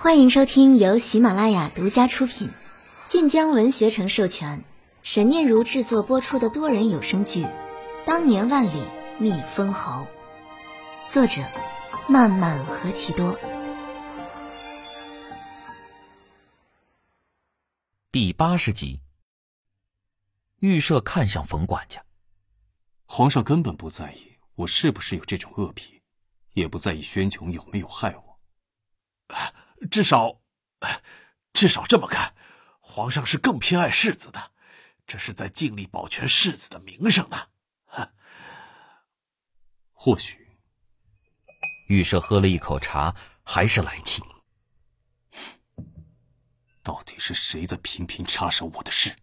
欢迎收听由喜马拉雅独家出品、晋江文学城授权、沈念如制作播出的多人有声剧《当年万里觅封侯》，作者漫漫何其多。 第80集。预设看向冯管家， 皇上根本不在意我是不是有这种恶癖，也不在意宣琼有没有害我。 至少这么看，皇上是更偏爱世子的，这是在尽力保全世子的名声呢。 或许。 预设喝了一口茶，还是来气。 到底是谁在频频插手我的事？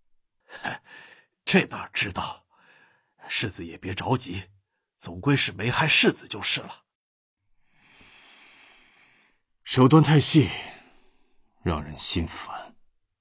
这哪知道，世子也别着急，总归是没害世子就是了。 手段太细，让人心烦。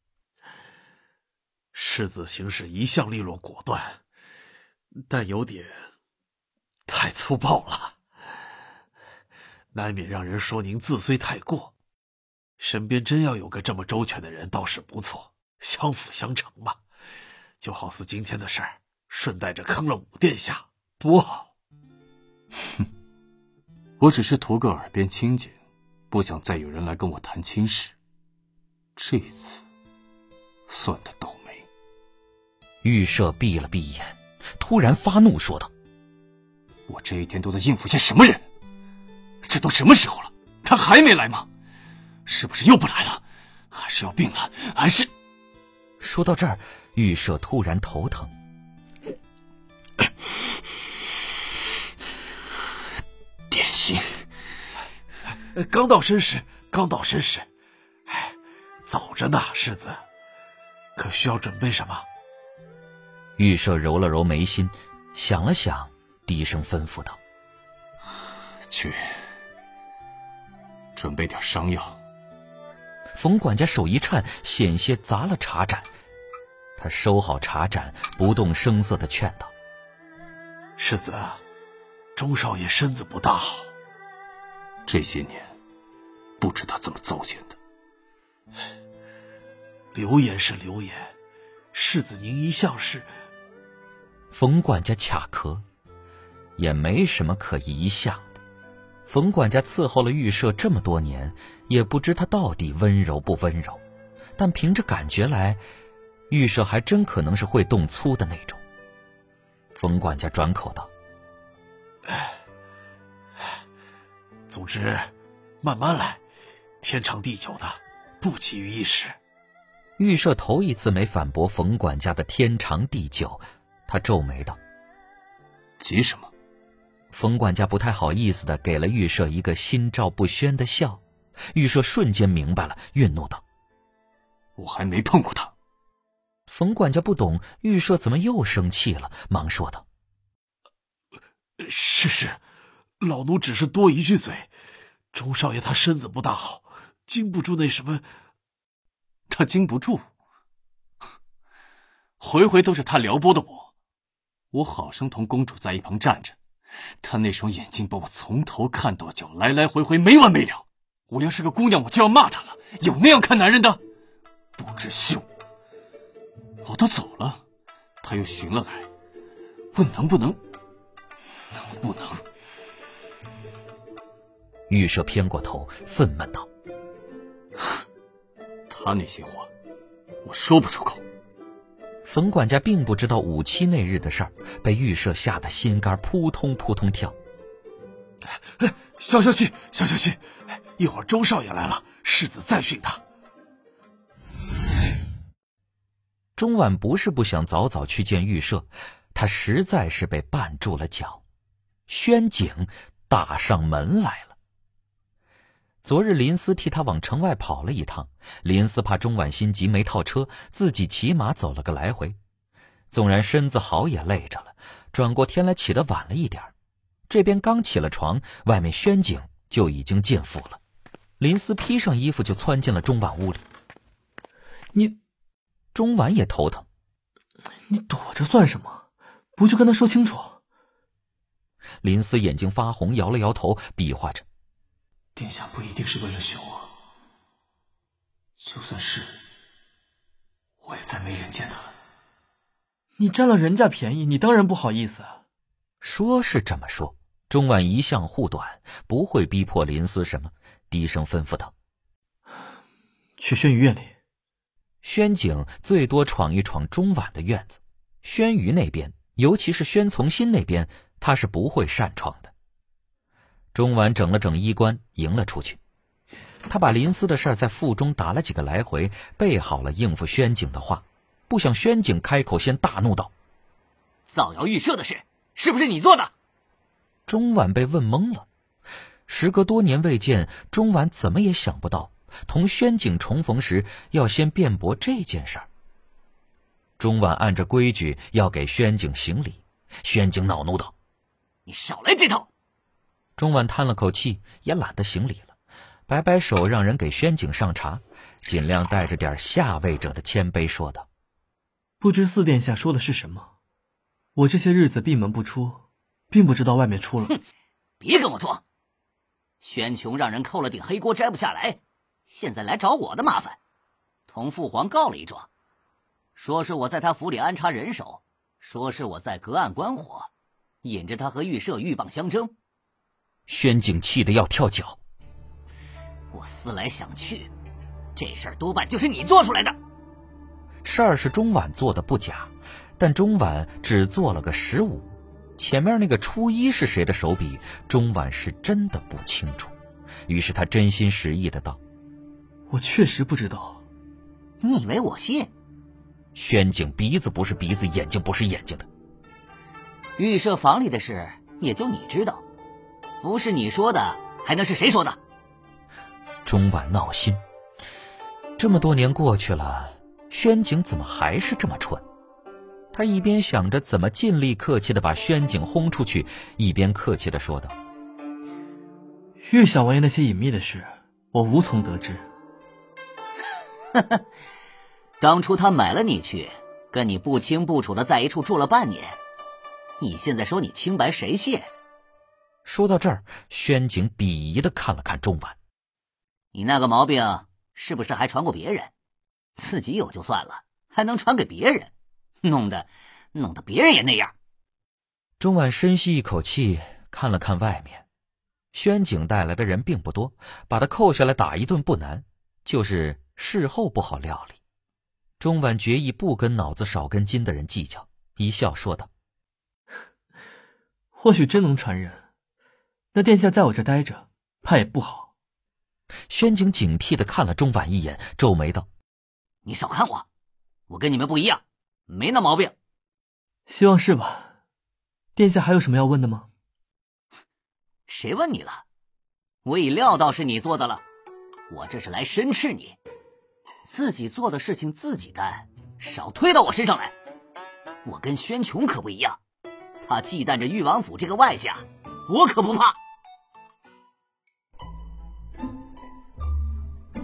世子行事一向利落果断，但有点太粗暴了，难免让人说您自虽太过。身边真要有个这么周全的人倒是不错，相辅相成嘛。就好似今天的事儿，顺带着坑了武殿下，多好。 哼，我只是图个耳边清净，不想再有人来跟我谈亲事。这次算他倒霉。 预设闭了闭眼，突然发怒说道： 我这一天都在应付些什么人？这都什么时候了，他还没来吗？是不是又不来了？还是要病了？还是…… 说到这儿，预设突然头疼。 点心。 刚到申时。早着呢，世子，可需要准备什么？ 预设揉了揉眉心，想了想，低声吩咐道： 去准备点伤药。 冯管家手一颤，险些砸了茶盏。他收好茶盏，不动声色地劝道： 世子，钟少爷身子不大好， 这些年不知他怎么糟践的。 流言是流言，世子您一向是…… 冯管家卡壳，也没什么可一向的。冯管家伺候了预设这么多年，也不知他到底温柔不温柔，但凭着感觉来，预设还真可能是会动粗的那种。冯管家转口道： 总之慢慢来，天长地久的，不急于一时。 预设头一次没反驳冯管家的天长地久，他皱眉道： 急什么？ 冯管家不太好意思地给了预设一个心照不宣的笑。预设瞬间明白了，愠怒道： 我还没碰过他。 冯管家不懂预设怎么又生气了，忙说道： 是，老奴只是多一句嘴，钟少爷他身子不大好，经不住那什么。 他经不住？回回都是他撩拨的我好生同公主在一旁站着，他那双眼睛把我从头看到脚，来来回回没完没了。我要是个姑娘，我就要骂他了，有那样看男人的？不知羞！我都走了，他又寻了来，问能不能？ 预设偏过头，愤懑道： 他那些话，我说不出口。 冯管家并不知道武期那日的事儿，被预设吓得心肝扑通扑通跳。 消息！一会儿周少爷来了，世子再训他。 钟婉不是不想早早去见预设，他实在是被绊住了脚。宣景打上门来了。昨日林思替他往城外跑了一趟，林思怕钟婉心急没套车，自己骑马走了个来回。纵然身子好也累着了，转过天来起得晚了一点。这边刚起了床，外面宣景就已经进府了。林思披上衣服就窜进了钟婉屋里。钟婉也头疼。 你躲着算什么？不去跟他说清楚？ 林思眼睛发红，摇了摇头，比划着： 殿下不一定是为了熊我， 就算是，我也再没人见他了。 你占了人家便宜，你当然不好意思。 说是这么说，钟婉一向护短，不会逼迫林思什么，低声吩咐道：“ 去轩辕院里。” 轩景最多闯一闯钟婉的院子，轩辕那边，尤其是轩从心那边，他是不会擅闯的。钟婉整了整衣冠，迎了出去。他把林思的事在腹中打了几个来回，备好了应付轩景的话，不想轩景开口先大怒道：“ 造谣预设的事，是不是你做的？” 钟婉被问懵了，时隔多年未见，钟婉怎么也想不到同轩景重逢时要先辩驳这件事儿。钟婉按着规矩要给轩景行礼，轩景恼怒道：“ 你少来这套！” 钟婉叹了口气，也懒得行礼了，摆摆手让人给轩景上茶，尽量带着点下位者的谦卑说道：“ 不知四殿下说的是什么？我这些日子闭门不出，并不知道外面出了。” 哼，别跟我装！轩琼让人扣了顶黑锅摘不下来，现在来找我的麻烦，同父皇告了一状，说是我在他府里安插人手，说是我在隔岸观火，引着他和御舍鹬蚌相争。 轩景气得要跳脚。 我思来想去，这事儿多半就是你做出来的。 事儿是钟婉做的不假，但钟婉只做了个15，前面那个初一是谁的手笔，钟婉是真的不清楚。于是他真心实意的道：“ 我确实不知道。” 你以为我信？ 轩景鼻子不是鼻子，眼睛不是眼睛的。 御舍房里的事也就你知道，不是你说的还能是谁说的？ 钟婉闹心，这么多年过去了，轩景怎么还是这么蠢？他一边想着怎么尽力客气的把轩景轰出去，一边客气的说道：“ 玉小王爷那些隐秘的事，我无从得知。” 当初他买了你去，跟你不清不楚的在一处住了半年，你现在说你清白，谁信？ 说到这儿，轩景鄙夷的看了看钟婉：“ 你那个毛病是不是还传过别人？自己有就算了，还能传给别人，弄得别人也那样。” 钟婉深吸一口气，看了看外面，轩景带来的人并不多，把他扣下来打一顿不难，就是事后不好料理。钟婉决意不跟脑子少根筋的人计较，一笑说道：“ 或许真能传人，那殿下在我这待着，怕也不好。” 轩景警惕地看了钟婉一眼，皱眉道：“ 你少看我，我跟你们不一样，没那毛病。” 希望是吧？殿下还有什么要问的吗？ 谁问你了？我已料到是你做的了，我这是来申斥你，自己做的事情自己担，少推到我身上来。我跟轩琼可不一样，他忌惮着誉王府这个外家，我可不怕。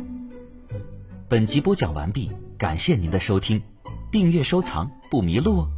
本集播讲完毕，感谢您的收听，订阅收藏不迷路哦。